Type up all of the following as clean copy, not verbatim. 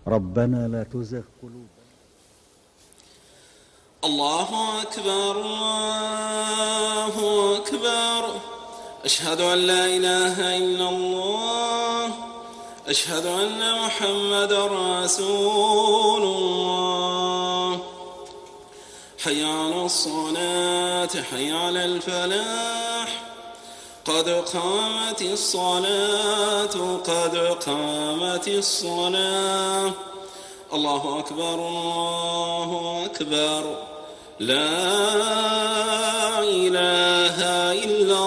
ربنا لا تزغ قلوبنا. الله أكبر الله أكبر. أشهد أن لا إله إلا الله. أشهد أن محمدا رسول الله. حي على الصلاة حي على الفلاح. قد قامت الصلاة قد قامت الصلاة. الله أكبر الله أكبر. لا إله إلا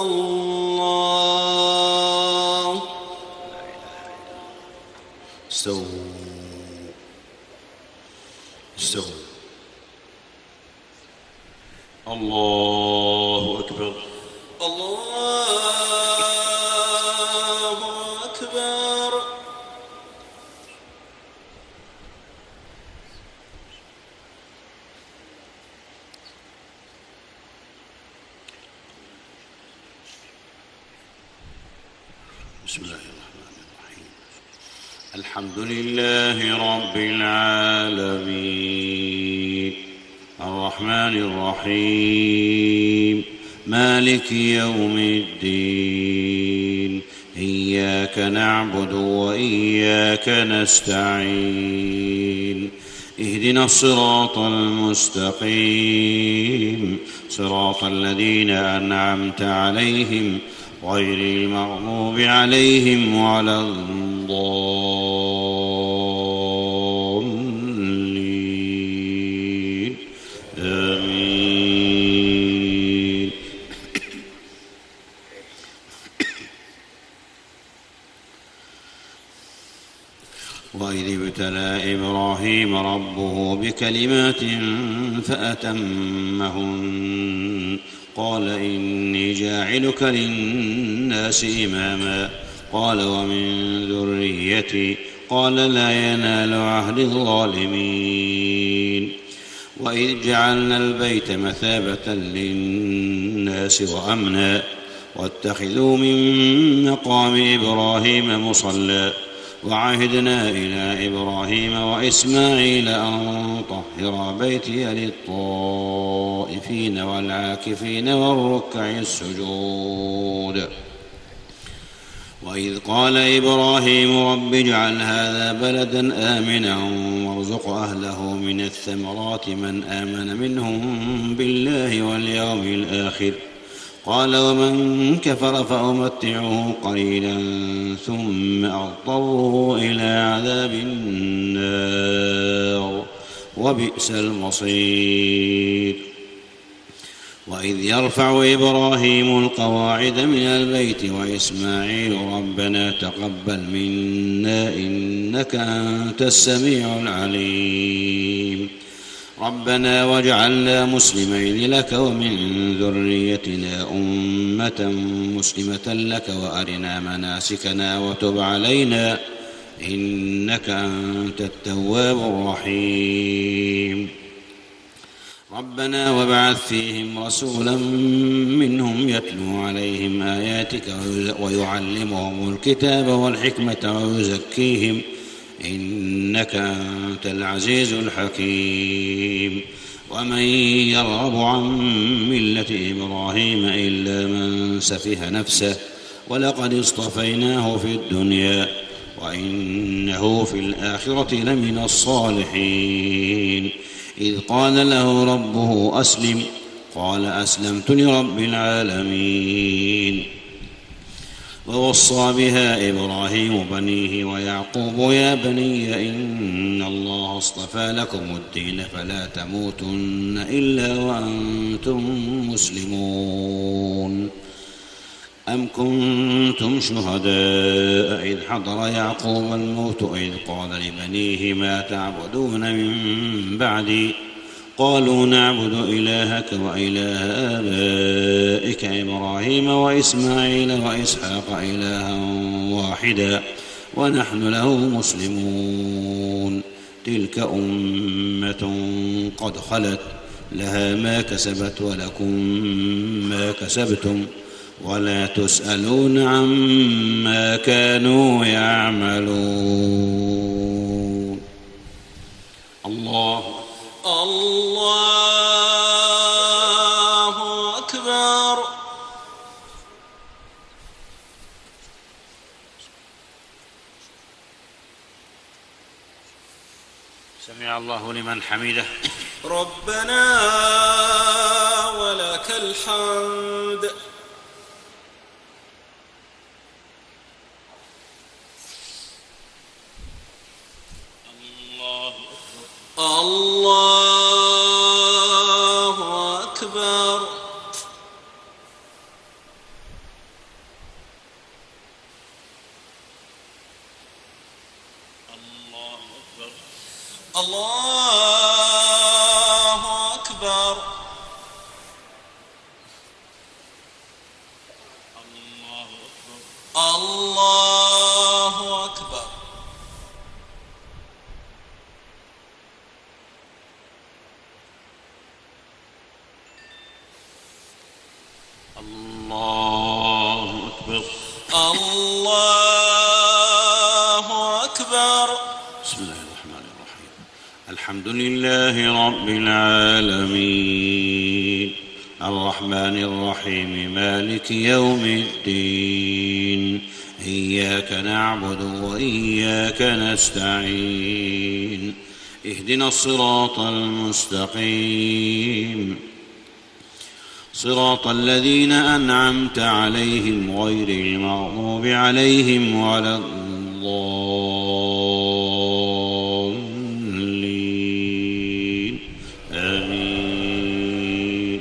الله. استووا استووا. الله أكبر الله أكبر. بسم الله الرحمن الرحيم. الحمد لله رب العالمين الرحمن الرحيم مالك يوم الدين. إياك نعبد وإياك نستعين. اهدنا الصراط المستقيم صراط الذين أنعمت عليهم غير المغضوب عليهم ولا الضالين آمين. وإذ ابتلى إبراهيم ربه بكلمات فأتمهن قال إني جاعلك للناس إماما قال ومن ذريتي قال لا ينال عهد الظالمين. وإذ جعلنا البيت مثابة للناس وأمنا واتخذوا من مقام إبراهيم مصلى وعهدنا إلى إبراهيم وإسماعيل أن طهر بيتي للطائفين والعاكفين والركع السجود. وإذ قال إبراهيم رب اجعل هذا بلدا آمنا وارزق أهله من الثمرات من آمن منهم بالله واليوم الآخر قال ومن كفر فأمتعه قليلا ثم أضطره إلى عذاب النار وبئس المصير. وإذ يرفع إبراهيم القواعد من البيت وإسماعيل ربنا تقبل منا إنك أنت السميع العليم ربنا واجعلنا مسلمين لك ومن ذريتنا أمة مسلمة لك وأرنا مناسكنا وتب علينا إنك أنت التواب الرحيم. ربنا وابعث فيهم رسولا منهم يتلو عليهم آياتك ويعلمهم الكتاب والحكمة ويزكيهم إنك أنت العزيز الحكيم. ومن يرغب عن ملة إبراهيم إلا من سفه نفسه ولقد اصطفيناه في الدنيا وإنه في الآخرة لمن الصالحين. إذ قال له ربه أسلم قال أسلمت لرب العالمين. ووصى بها إبراهيم بنيه ويعقوب يا بني إن الله اصطفى لكم الدين فلا تموتن إلا وأنتم مسلمون. أم كنتم شهداء إذ حضر يعقوب الموت إذ قال لبنيه ما تعبدون من بعدي قالوا نعبد إلهك وإله آبائك إبراهيم وإسماعيل وإسحاق إلها واحدا ونحن له مسلمون. تلك أمة قد خلت لها ما كسبت ولكم ما كسبتم ولا تسألون عما كانوا يعملون. سمع الله لمن حمده. ربنا ولك الحمد. الله أكبر. الله أكبر. الله أكبر. الله أكبر. الله أكبر. بسم الله الرحمن الرحيم. الحمد لله رب العالمين الرحمن الرحيم مالك يوم الدين إياك نعبد وإياك نستعين اهدنا الصراط المستقيم صراط الذين أنعمت عليهم غير المغضوب عليهم ولا الضالين آمين.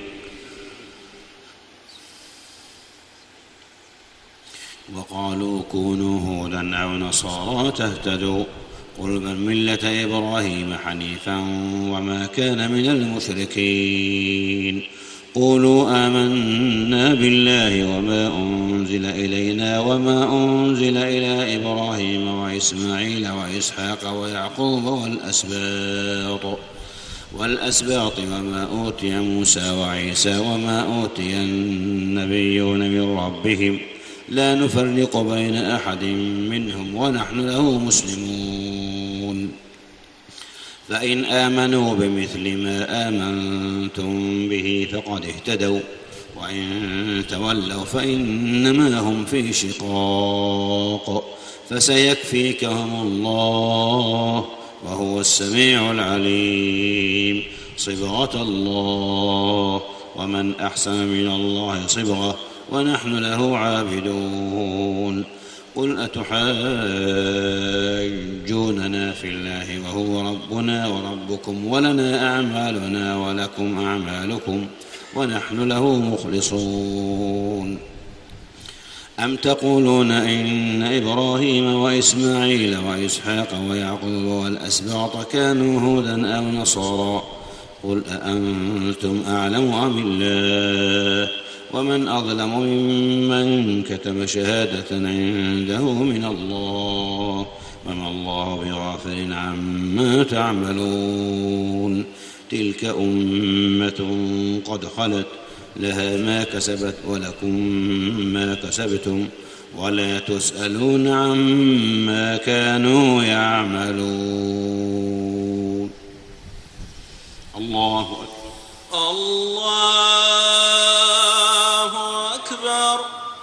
وقالوا كونوا هودا أو نصارى تهتدوا قل بل ملة إبراهيم حنيفا وما كان من المشركين قولوا آمنا بالله وما أنزل إلينا وما أنزل إلى إبراهيم وإسماعيل وإسحاق ويعقوب والأسباط وما أوتي موسى وعيسى وما أوتي النبيون من ربهم لا نفرق بين أحد منهم ونحن له مسلمون فإن آمنوا بمثل ما آمنتم به فقد اهتدوا وإن تولوا فإنما هم في شقاق فسيكفيكهم الله وهو السميع العليم صبغة الله ومن أحسن من الله صبغة ونحن له عابدون قل أتحاجوننا في الله وهو ربنا وربكم ولنا أعمالنا ولكم أعمالكم ونحن له مخلصون أم تقولون إن إبراهيم وإسماعيل وإسحاق ويعقوب والأسباط كانوا هودا أو نصارى قل أأنتم أعلم أم الله ومن أظلم ممن كتم شهادة عنده من الله وما الله بغافل عما تعملون تلك أمة قد خلت لها ما كسبت ولكم ما كسبتم ولا تسألون عما كانوا يعملون. الله أكبر. الله أكبر.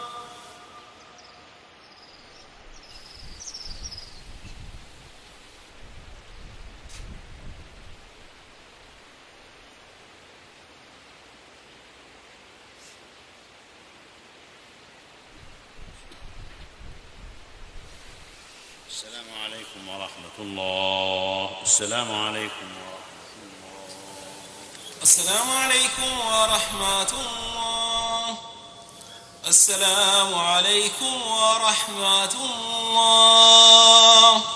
السلام عليكم ورحمة الله. السلام عليكم ورحمة الله. السلام عليكم ورحمة الله. السلام عليكم ورحمة الله.